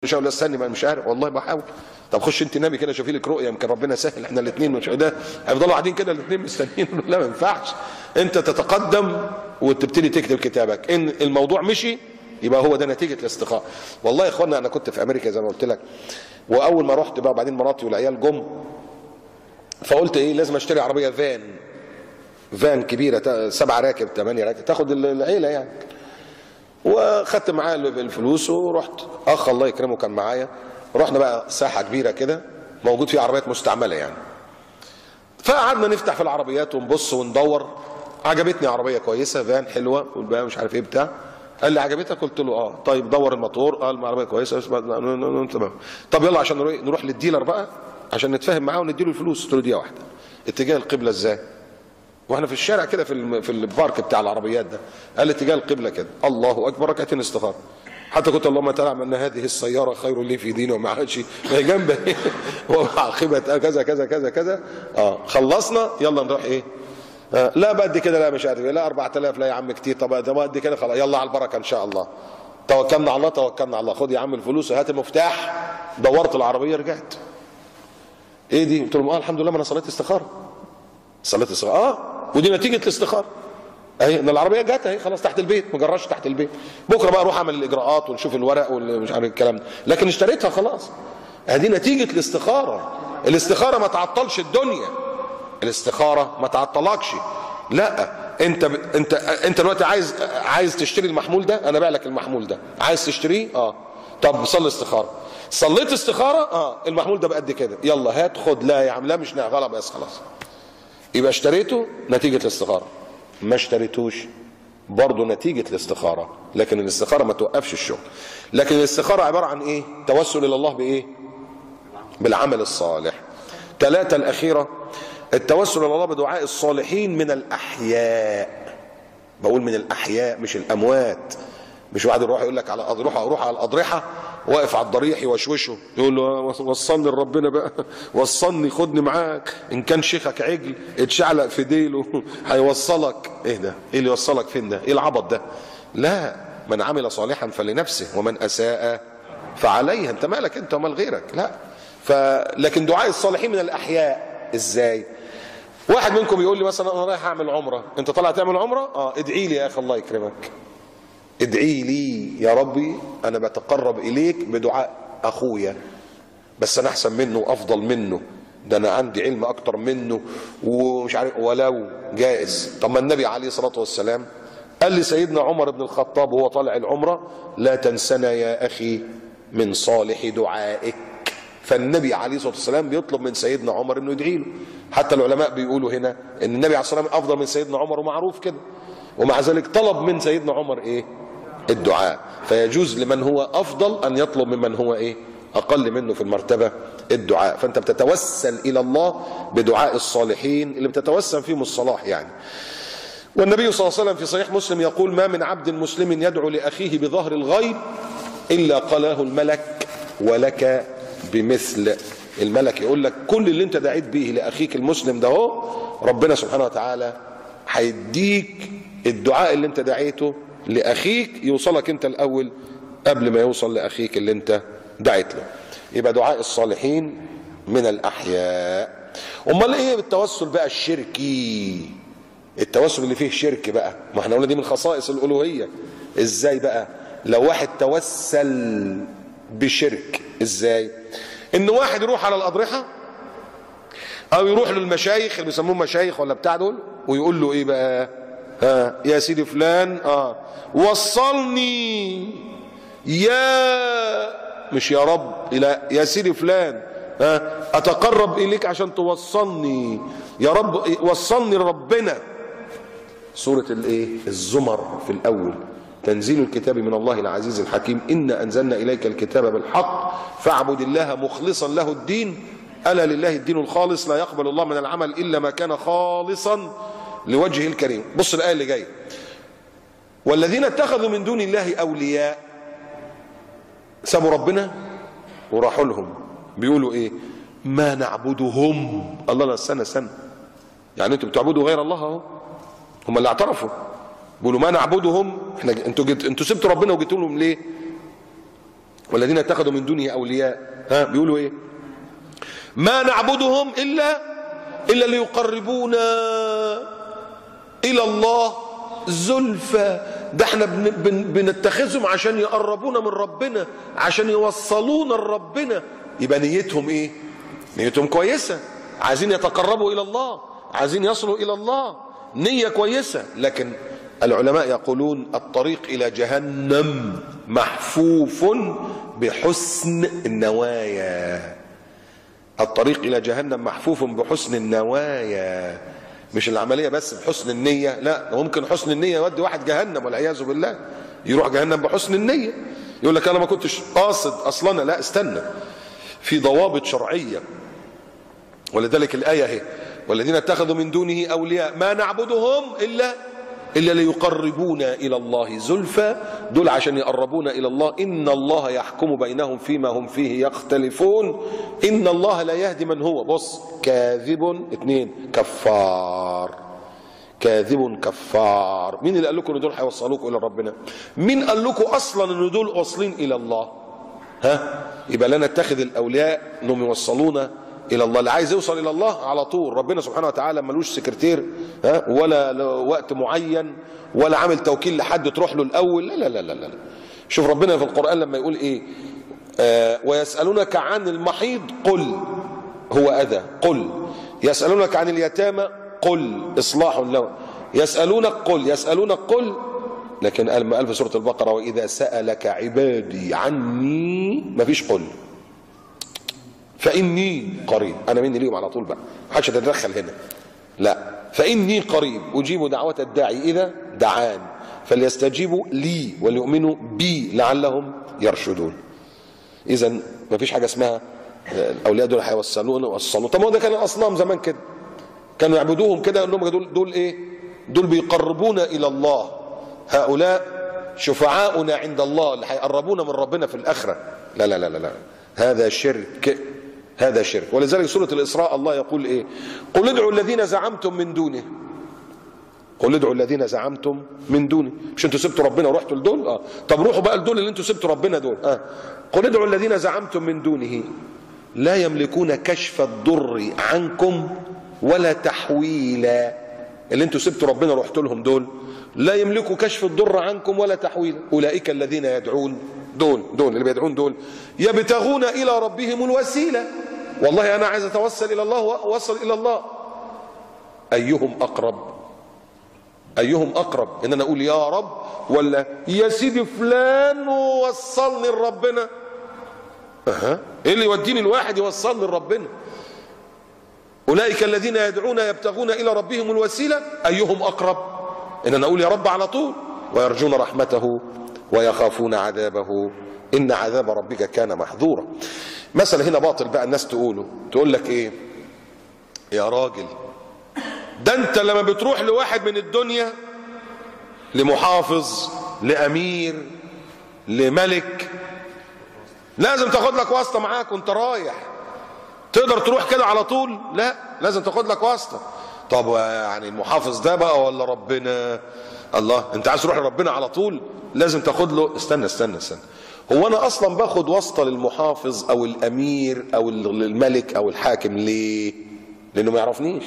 مش هقول استني مش عارف والله بحاول. طب خش انت نامي كده شوفي لك رؤيه يمكن ربنا سهل، احنا الاثنين مش ده هيفضلوا قاعدين كده الاثنين مستنيين. لا ما ينفعش، انت تتقدم وتبتدي تكتب كتابك. ان الموضوع مشي يبقى هو ده نتيجه الاستخاره. والله يا اخوانا انا كنت في امريكا زي ما قلت لك، واول ما رحت بقى بعدين مراتي والعيال جم، فقلت ايه لازم اشتري عربيه فان كبيره 7 راكب 8 راكب تاخد العيله يعني. وخدت معايا الفلوس ورحت، اخ الله يكرمه كان معايا، رحنا بقى ساحه كبيره كده موجود فيها عربيات مستعمله يعني. فقعدنا نفتح في العربيات ونبص وندور. عجبتني عربيه كويسه فان حلوه والبقى مش عارف ايه بتاع. قال لي عجبتك؟ قلت له اه. طيب دور الموتور. قال العربيه كويسه تمام. طب يلا عشان نروح للديلر بقى عشان نتفاهم معاه ونديله الفلوس. قلت له دقيقه واحده، اتجاه القبله ازاي؟ واحنا في الشارع كده في البارك بتاع العربيات ده. قال اتجاه القبله كده. الله اكبر، ركعتين استخاره. حتى كنت اللهم تعالى ان هذه السياره خير لي في ديني وما عادش هي جنبي وعاقبه كذا كذا كذا كذا. خلصنا يلا نروح ايه؟ لا بقد كده، لا مش عارف ايه، لا 4000 لا يا عم كتير. طب ده قد كده خلاص يلا على البركه ان شاء الله. توكلنا على الله توكلنا على الله. خد يا عم الفلوس وهات المفتاح. دورت العربيه رجعت. ايه دي؟ قلت لهم الحمد لله ما انا صليت استخاره. صليت استخاره ودي نتيجه الاستخاره اهي، ان العربيه جت اهي خلاص تحت البيت، مجرش تحت البيت. بكره بقى اروح اعمل الاجراءات ونشوف الورق والمش عارف الكلام ده، لكن اشتريتها خلاص. ادي نتيجه الاستخاره. الاستخاره ما تعطلش الدنيا، الاستخاره ما تعطلكش. لا انت دلوقتي عايز تشتري المحمول ده، انا بايع لك المحمول ده، عايز تشتريه؟ طب صلي استخاره. صليت استخاره المحمول ده بقد كده، يلا هات خد. لا يا عم لا مش غلط بس خلاص. يبقى اشتريته نتيجه الاستخاره، ما اشتريتوش برضه نتيجه الاستخاره. لكن الاستخاره ما توقفش الشغل. لكن الاستخاره عباره عن ايه؟ توسل الى الله بايه؟ بالعمل الصالح. 3 الاخيره التوسل الى الله بدعاء الصالحين من الاحياء. بقول من الاحياء مش الاموات. مش واحد يروح يقول لك على اروح على الاضرحه واقف على الضريح يوشوشه يقول له وصلني لربنا بقى، وصلني خدني معاك. ان كان شيخك عجل اتشعلق في ديله هيوصلك. ايه ده؟ ايه اللي يوصلك فين ده؟ ايه العبط ده؟ لا، من عمل صالحا فلنفسه ومن اساء فعليها. انت مالك انت ومال غيرك؟ لا. لكن دعاء الصالحين من الاحياء ازاي؟ واحد منكم يقول لي مثلا انا رايح اعمل عمره، انت طالع تعمل عمره؟ ادعي لي يا اخي الله يكرمك، ادعي لي يا ربي انا بتقرب اليك بدعاء اخويا، بس انا احسن منه وافضل منه، ده انا عندي علم اكتر منه ومش عارف، ولو جائز. طب ما النبي عليه الصلاه والسلام قال لسيدنا عمر بن الخطاب وهو طالع العمره لا تنسنا يا اخي من صالح دعائك. فالنبي عليه الصلاه والسلام بيطلب من سيدنا عمر انه يدعي له. حتى العلماء بيقولوا هنا ان النبي عليه الصلاه والسلام افضل من سيدنا عمر ومعروف كده، ومع ذلك طلب من سيدنا عمر ايه؟ الدعاء. فيجوز لمن هو افضل ان يطلب ممن هو ايه؟ اقل منه في المرتبه الدعاء. فانت بتتوسل الى الله بدعاء الصالحين اللي بتتوسم فيهم الصلاح يعني. والنبي صلى الله عليه وسلم في صحيح مسلم يقول ما من عبد مسلم يدعو لاخيه بظهر الغيب الا قاله الملك ولك بمثل. الملك يقول لك كل اللي انت دعيت به لاخيك المسلم ده هو ربنا سبحانه وتعالى هيديك الدعاء اللي انت دعيته لاخيك يوصلك انت الاول قبل ما يوصل لاخيك اللي انت دعيت له. يبقى دعاء الصالحين من الاحياء. امال ايه بالتوسل بقى الشركي؟ التوسل اللي فيه شرك بقى، ما احنا قلنا دي من خصائص الالوهيه. ازاي بقى لو واحد توسل بشرك؟ ازاي؟ ان واحد يروح على الاضرحه او يروح للمشايخ اللي بيسموهم مشايخ ولا بتاع دول ويقول له ايه بقى؟ يا سيدي فلان وصلني يا مش يا رب، لا يا سيدي فلان اتقرب اليك عشان توصلني يا رب، وصلني لربنا. سورة الايه؟ الزمر في الاول. تنزيل الكتاب من الله العزيز الحكيم إنا أنزلنا إليك الكتاب بالحق فاعبد الله مخلصا له الدين ألا لله الدين الخالص لا يقبل الله من العمل إلا ما كان خالصا لوجهه الكريم. بص الآية اللي جاية والذين اتخذوا من دون الله أولياء سابوا ربنا وراحوا لهم بيقولوا إيه؟ ما نعبدهم. الله لا استنى يعني انتوا بتعبدوا غير الله اهو. هم اللي اعترفوا بيقولوا ما نعبدهم. انتوا سبتوا ربنا وجيتوا لهم ليه؟ والذين اتخذوا من دونه اولياء بيقولوا ايه؟ ما نعبدهم الا ليقربونا الى الله زلفى. ده احنا بنتخذهم عشان يقربونا من ربنا، عشان يوصلونا لربنا. يبقى نيتهم ايه؟ نيتهم كويسه، عايزين يتقربوا الى الله، عايزين يصلوا الى الله، نيه كويسه. لكن العلماء يقولون الطريق الى جهنم محفوف بحسن النوايا. الطريق الى جهنم محفوف بحسن النوايا، مش العمليه بس بحسن النيه، لا، ممكن حسن النيه يودي واحد جهنم والعياذ بالله، يروح جهنم بحسن النيه، يقول لك انا ما كنتش قاصد اصلا. لا، استنى، في ضوابط شرعيه. ولذلك الايه اهي: والذين اتخذوا من دونه اولياء ما نعبدهم الا ليقربونا الى الله زلفى. دول عشان يقربونا الى الله. ان الله يحكم بينهم فيما هم فيه يختلفون ان الله لا يهدي من هو بص كاذب 2 كفار. كاذب كفار. مين اللي قال لكم ان دول هيوصلوكم الى ربنا؟ مين قال لكم اصلا ان دول واصلين الى الله؟ يبقى لا نتخذ الاولياء انهم يوصلونا الى الله. اللي عايز يوصل الى الله على طول، ربنا سبحانه وتعالى ملوش سكرتير ولا وقت معين ولا عامل توكيل لحد تروح له الاول. لا لا لا لا. شوف ربنا في القران لما يقول ايه: ويسالونك عن المحيض قل هو اذى، قل يسالونك عن اليتامى قل اصلاح لهم، يسالونك قل. لكن قال في سوره البقره: واذا سالك عبادي عني، ما فيش قل، فإني قريب. أنا مني ليهم على طول بقى، محدش يتدخل هنا. لا، فإني قريب أجيب دعوة الداعي إذا دعان فليستجيبوا لي وليؤمنوا بي لعلهم يرشدون. إذا ما فيش حاجة اسمها الأولياء دول هيوصلوا. طب ما ده كان الأصنام زمان كده، كانوا يعبدوهم كده، يقول لهم دول إيه؟ دول بيقربونا إلى الله، هؤلاء شفعاؤنا عند الله، اللي هيقربونا من ربنا في الآخرة. لا لا لا لا، هذا شرك، هذا شرك. ولذلك سورة الإسراء الله يقول ايه؟ قل ادعوا الذين زعمتم من دونه. قل ادعوا الذين زعمتم من دونه. مش انتوا سبتوا ربنا ورحتوا لدول؟ طب روحوا بقى لدول اللي انتوا سبتوا ربنا دول. قل ادعوا الذين زعمتم من دونه لا يملكون كشف الضر عنكم ولا تحويلا. اللي انتوا سبتوا ربنا ورحتوا لهم دول لا يملكوا كشف الضر عنكم ولا تحويلا. اولئك الذين يدعون، دول اللي بيدعون دول يبتغون الى ربهم الوسيله. والله انا عايز اتوسل الى الله واوصل الى الله. ايهم اقرب؟ ايهم اقرب؟ ان انا اقول يا رب ولا يا سيدي فلان وصلني لربنا؟ ايه اللي يوديني الواحد يوصلني لربنا؟ اولئك الذين يدعون يبتغون الى ربهم الوسيله. ايهم اقرب؟ ان انا اقول يا رب على طول. ويرجون رحمته ويخافون عذابه ان عذاب ربك كان محذورا. مثلا هنا باطل بقى الناس تقول لك ايه؟ يا راجل ده انت لما بتروح لواحد من الدنيا، لمحافظ، لامير، لملك، لازم تاخد لك واسطه معاك وانت رايح. تقدر تروح كده على طول؟ لا، لازم تاخد لك واسطه. طب يعني المحافظ ده بقى ولا ربنا؟ الله، انت عايز تروح لربنا على طول لازم تاخد له. استنى. هو انا اصلا باخد واسطه للمحافظ او الامير او الملك او الحاكم ليه؟ لانه ما يعرفنيش.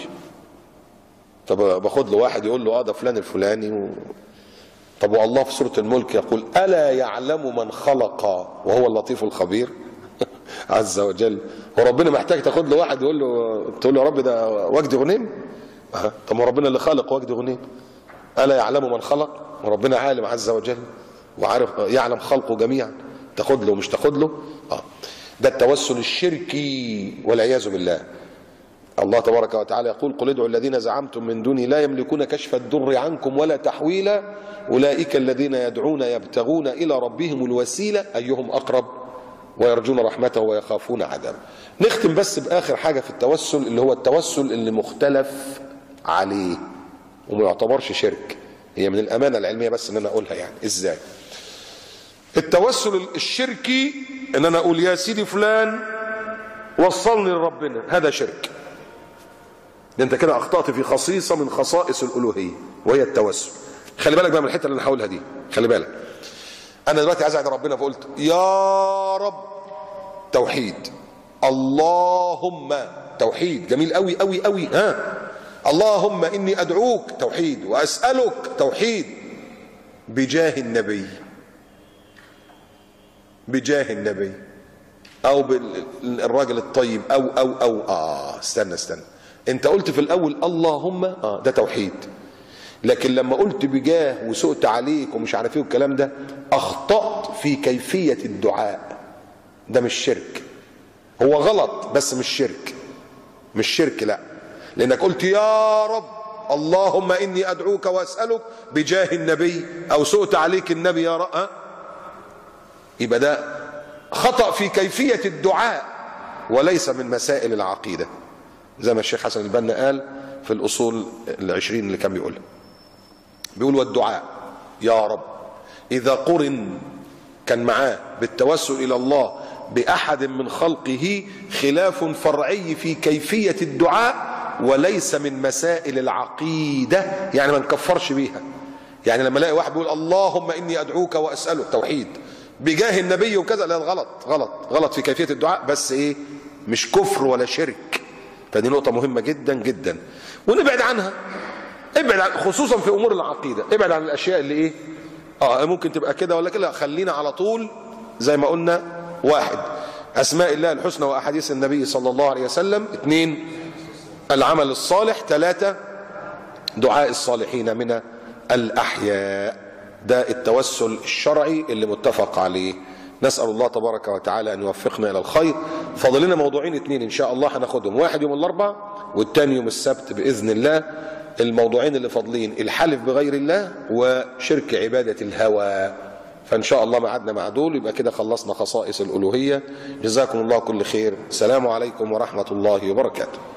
طب باخد له واحد يقول له ده فلان الفلاني طب والله في سوره الملك يقول: الا يعلم من خلق وهو اللطيف الخبير عز وجل. هو ربنا محتاج تاخد له واحد تقول له يا رب ده وجدي غنيم؟ طب ما ربنا اللي خلق وجدي غنيم. الا يعلم من خلق، وربنا عالم عز وجل وعارف يعلم خلقه جميعا. تاخد له مش تاخد له؟ ده التوسل الشركي والعياذ بالله. الله تبارك وتعالى يقول: قل ادعوا الذين زعمتم من دوني لا يملكون كشف الضر عنكم ولا تحويلا اولئك الذين يدعون يبتغون الى ربهم الوسيله ايهم اقرب ويرجون رحمته ويخافون عذابه. نختم بس باخر حاجه في التوسل، اللي هو التوسل اللي مختلف عليه وما يعتبرش شرك. هي من الامانه العلميه بس ان انا اقولها. يعني ازاي التوسل الشركي؟ ان انا اقول يا سيدي فلان وصلني لربنا، هذا شرك. ده انت كده اخطأت في خصيصه من خصائص الالوهيه وهي التوسل. خلي بالك بقى من الحته اللي انا هقولها دي، خلي بالك. انا دلوقتي عايز ادعي ربنا فقلت يا رب، توحيد. اللهم، توحيد، جميل قوي قوي قوي. اللهم اني ادعوك، توحيد، واسالك، توحيد، بجاه النبي، بجاه النبي، او بالراجل الطيب، او استنى انت قلت في الاول اللهم، ده توحيد، لكن لما قلت بجاه وسقت عليك ومش عارف ايه والكلام ده، اخطأت في كيفية الدعاء. ده مش شرك، هو غلط بس مش شرك، مش شرك، لا، لانك قلت يا رب اللهم اني ادعوك واسألك بجاه النبي، او سقت عليك النبي يا رب، يبقى ده خطأ في كيفية الدعاء وليس من مسائل العقيدة، زي ما الشيخ حسن البنا قال في الأصول 20 اللي كان بيقولها. بيقول والدعاء يا رب إذا قرن كان معاه بالتوسل إلى الله بأحد من خلقه خلاف فرعي في كيفية الدعاء وليس من مسائل العقيدة، يعني ما نكفرش بيها. يعني لما الاقي واحد بيقول اللهم إني أدعوك وأسألك، توحيد، بجاه النبي وكذا، لا، غلط غلط غلط في كيفية الدعاء، بس ايه، مش كفر ولا شرك. فدي نقطة مهمة جدا جدا، ونبعد عنها، ابعد عن، خصوصا في امور العقيدة، ابعد عن الاشياء اللي ايه، ممكن تبقى كده ولا كده. خلينا على طول زي ما قلنا: واحد، اسماء الله الحسنى واحاديث النبي صلى الله عليه وسلم. اثنين، العمل الصالح. ثلاثة، دعاء الصالحين من الاحياء. ده التوسل الشرعي اللي متفق عليه. نسأل الله تبارك وتعالى أن يوفقنا إلى الخير. فاضل لنا موضوعين اثنين إن شاء الله هناخدهم، واحد يوم الأربعاء والتاني يوم السبت بإذن الله. الموضوعين اللي فاضلين: الحلف بغير الله وشرك عبادة الهوى. فإن شاء الله معادنا مع دول، يبقى كده خلصنا خصائص الألوهية. جزاكم الله كل خير. السلام عليكم ورحمة الله وبركاته.